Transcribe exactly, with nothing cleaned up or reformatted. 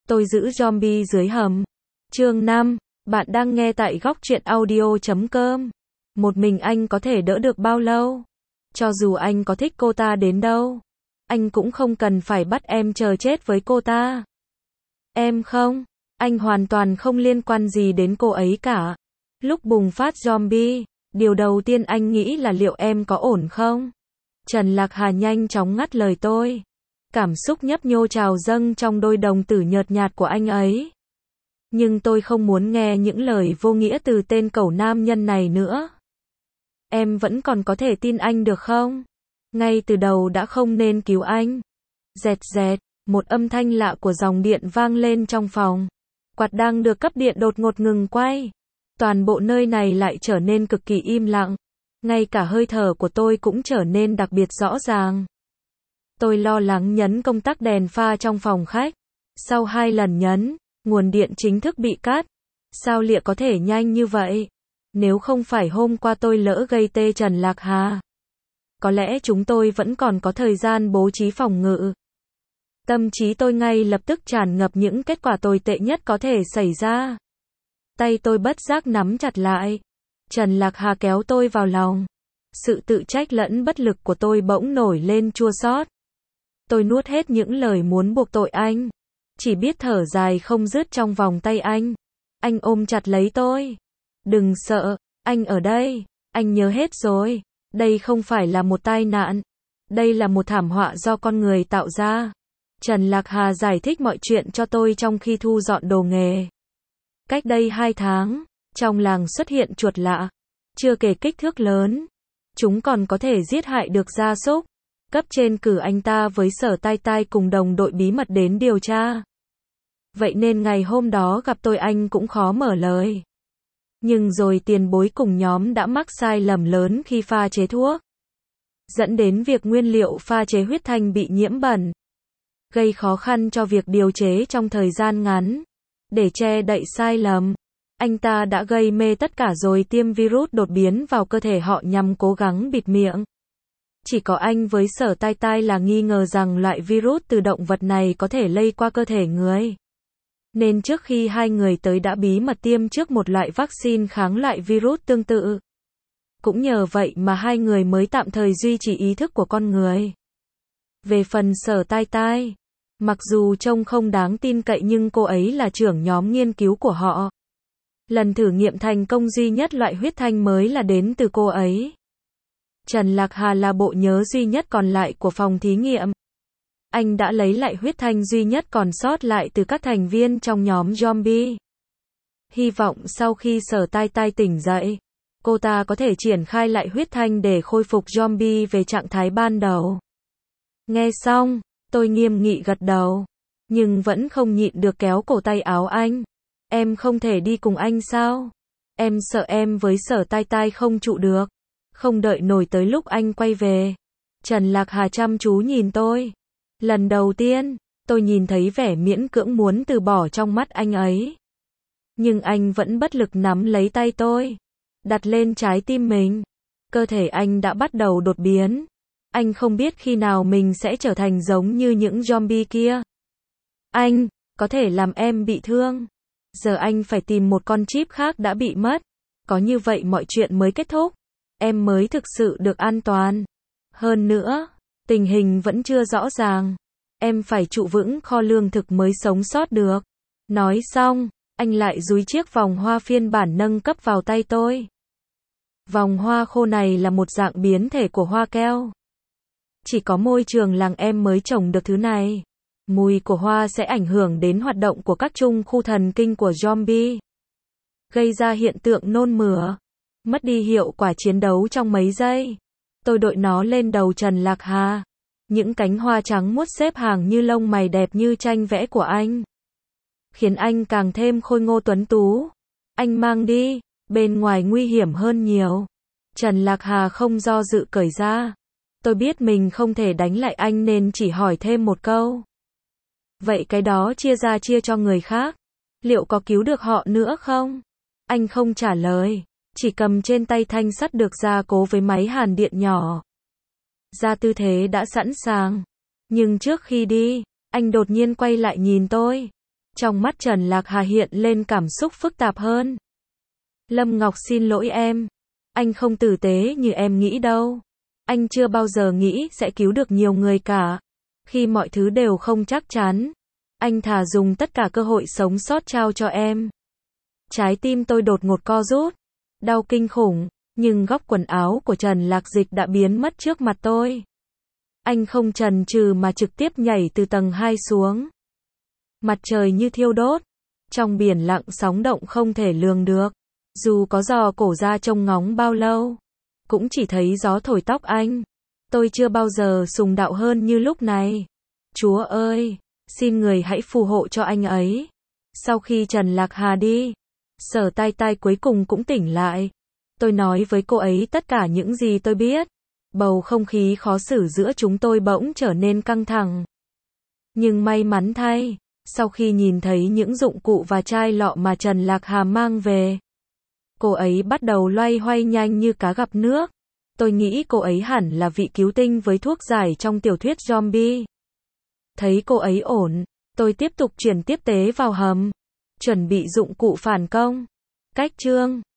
Tôi giữ zombie dưới hầm. Chương năm. Bạn đang nghe tại góc truyện audio chấm com. Một mình anh có thể đỡ được bao lâu? Cho dù anh có thích cô ta đến đâu, anh cũng không cần phải bắt em chờ chết với cô ta. Em không, anh hoàn toàn không liên quan gì đến cô ấy cả. Lúc bùng phát zombie, điều đầu tiên anh nghĩ là liệu em có ổn không? Trần Lạc Hà nhanh chóng ngắt lời tôi. Cảm xúc nhấp nhô trào dâng trong đôi đồng tử nhợt nhạt của anh ấy. Nhưng tôi không muốn nghe những lời vô nghĩa từ tên cẩu nam nhân này nữa. Em vẫn còn có thể tin anh được không? Ngay từ đầu đã không nên cứu anh. Dẹt dẹt, một âm thanh lạ của dòng điện vang lên trong phòng. Quạt đang được cấp điện đột ngột ngừng quay. Toàn bộ nơi này lại trở nên cực kỳ im lặng. Ngay cả hơi thở của tôi cũng trở nên đặc biệt rõ ràng. Tôi lo lắng nhấn công tắc đèn pha trong phòng khách. Sau hai lần nhấn, nguồn điện chính thức bị cắt. Sao liệu có thể nhanh như vậy? Nếu không phải hôm qua tôi lỡ gây tê Trần Lạc Hà, có lẽ chúng tôi vẫn còn có thời gian bố trí phòng ngự. Tâm trí tôi ngay lập tức tràn ngập những kết quả tồi tệ nhất có thể xảy ra. Tay tôi bất giác nắm chặt lại. Trần Lạc Hà kéo tôi vào lòng. Sự tự trách lẫn bất lực của tôi bỗng nổi lên chua xót. Tôi nuốt hết những lời muốn buộc tội anh. Chỉ biết thở dài không dứt trong vòng tay anh. Anh ôm chặt lấy tôi. Đừng sợ, anh ở đây. Anh nhớ hết rồi. Đây không phải là một tai nạn. Đây là một thảm họa do con người tạo ra. Trần Lạc Hà giải thích mọi chuyện cho tôi trong khi thu dọn đồ nghề. Cách đây hai tháng, trong làng xuất hiện chuột lạ. Chưa kể kích thước lớn. Chúng còn có thể giết hại được gia súc. Cấp trên cử anh ta với Sở Tai Tai cùng đồng đội bí mật đến điều tra. Vậy nên ngày hôm đó gặp tôi anh cũng khó mở lời. Nhưng rồi tiền bối cùng nhóm đã mắc sai lầm lớn khi pha chế thuốc. Dẫn đến việc nguyên liệu pha chế huyết thanh bị nhiễm bẩn. Gây khó khăn cho việc điều chế trong thời gian ngắn. Để che đậy sai lầm, anh ta đã gây mê tất cả rồi tiêm virus đột biến vào cơ thể họ nhằm cố gắng bịt miệng. Chỉ có anh với Sở Tai Tai là nghi ngờ rằng loại virus từ động vật này có thể lây qua cơ thể người. Nên trước khi hai người tới đã bí mật tiêm trước một loại vaccine kháng loại virus tương tự. Cũng nhờ vậy mà hai người mới tạm thời duy trì ý thức của con người. Về phần Sở Tai Tai, mặc dù trông không đáng tin cậy nhưng cô ấy là trưởng nhóm nghiên cứu của họ. Lần thử nghiệm thành công duy nhất loại huyết thanh mới là đến từ cô ấy. Trần Lạc Hà là bộ nhớ duy nhất còn lại của phòng thí nghiệm. Anh đã lấy lại huyết thanh duy nhất còn sót lại từ các thành viên trong nhóm zombie. Hy vọng sau khi Sở Tai Tai tỉnh dậy, cô ta có thể triển khai lại huyết thanh để khôi phục zombie về trạng thái ban đầu. Nghe xong, tôi nghiêm nghị gật đầu, nhưng vẫn không nhịn được kéo cổ tay áo anh. Em không thể đi cùng anh sao? Em sợ em với Sở Tai Tai không trụ được. Không đợi nổi tới lúc anh quay về. Trần Lạc Hà chăm chú nhìn tôi. Lần đầu tiên, tôi nhìn thấy vẻ miễn cưỡng muốn từ bỏ trong mắt anh ấy. Nhưng anh vẫn bất lực nắm lấy tay tôi, đặt lên trái tim mình. Cơ thể anh đã bắt đầu đột biến. Anh không biết khi nào mình sẽ trở thành giống như những zombie kia. Anh, có thể làm em bị thương. Giờ anh phải tìm một con chip khác đã bị mất. Có như vậy mọi chuyện mới kết thúc. Em mới thực sự được an toàn. Hơn nữa, tình hình vẫn chưa rõ ràng. Em phải trụ vững kho lương thực mới sống sót được. Nói xong, anh lại dúi chiếc vòng hoa phiên bản nâng cấp vào tay tôi. Vòng hoa khô này là một dạng biến thể của hoa keo. Chỉ có môi trường làng em mới trồng được thứ này. Mùi của hoa sẽ ảnh hưởng đến hoạt động của các trung khu thần kinh của zombie. Gây ra hiện tượng nôn mửa. Mất đi hiệu quả chiến đấu trong mấy giây. Tôi đội nó lên đầu Trần Lạc Hà. Những cánh hoa trắng muốt xếp hàng như lông mày đẹp như tranh vẽ của anh. Khiến anh càng thêm khôi ngô tuấn tú. Anh mang đi, bên ngoài nguy hiểm hơn nhiều. Trần Lạc Hà không do dự cởi ra. Tôi biết mình không thể đánh lại anh nên chỉ hỏi thêm một câu. Vậy cái đó chia ra chia cho người khác. Liệu có cứu được họ nữa không? Anh không trả lời. Chỉ cầm trên tay thanh sắt được gia cố với máy hàn điện nhỏ. Ra tư thế đã sẵn sàng. Nhưng trước khi đi, anh đột nhiên quay lại nhìn tôi. Trong mắt Trần Lạc Hà hiện lên cảm xúc phức tạp hơn. Lâm Ngọc xin lỗi em. Anh không tử tế như em nghĩ đâu. Anh chưa bao giờ nghĩ sẽ cứu được nhiều người cả. Khi mọi thứ đều không chắc chắn, anh thà dùng tất cả cơ hội sống sót trao cho em. Trái tim tôi đột ngột co rút. Đau kinh khủng, nhưng góc quần áo của Trần Lạc Dịch đã biến mất trước mặt tôi. Anh không chần chừ mà trực tiếp nhảy từ tầng hai xuống. Mặt trời như thiêu đốt. Trong biển lặng sóng động không thể lường được. Dù có dò cổ ra trông ngóng bao lâu, cũng chỉ thấy gió thổi tóc anh. Tôi chưa bao giờ sùng đạo hơn như lúc này. Chúa ơi, xin người hãy phù hộ cho anh ấy. Sau khi Trần Lạc Hà đi, Sở Tai Tai cuối cùng cũng tỉnh lại. Tôi nói với cô ấy tất cả những gì tôi biết. Bầu không khí khó xử giữa chúng tôi bỗng trở nên căng thẳng. Nhưng may mắn thay, sau khi nhìn thấy những dụng cụ và chai lọ mà Trần Lạc Hà mang về, cô ấy bắt đầu loay hoay nhanh như cá gặp nước. Tôi nghĩ cô ấy hẳn là vị cứu tinh với thuốc giải trong tiểu thuyết zombie. Thấy cô ấy ổn, tôi tiếp tục chuyển tiếp tế vào hầm, chuẩn bị dụng cụ phản công. Cách chương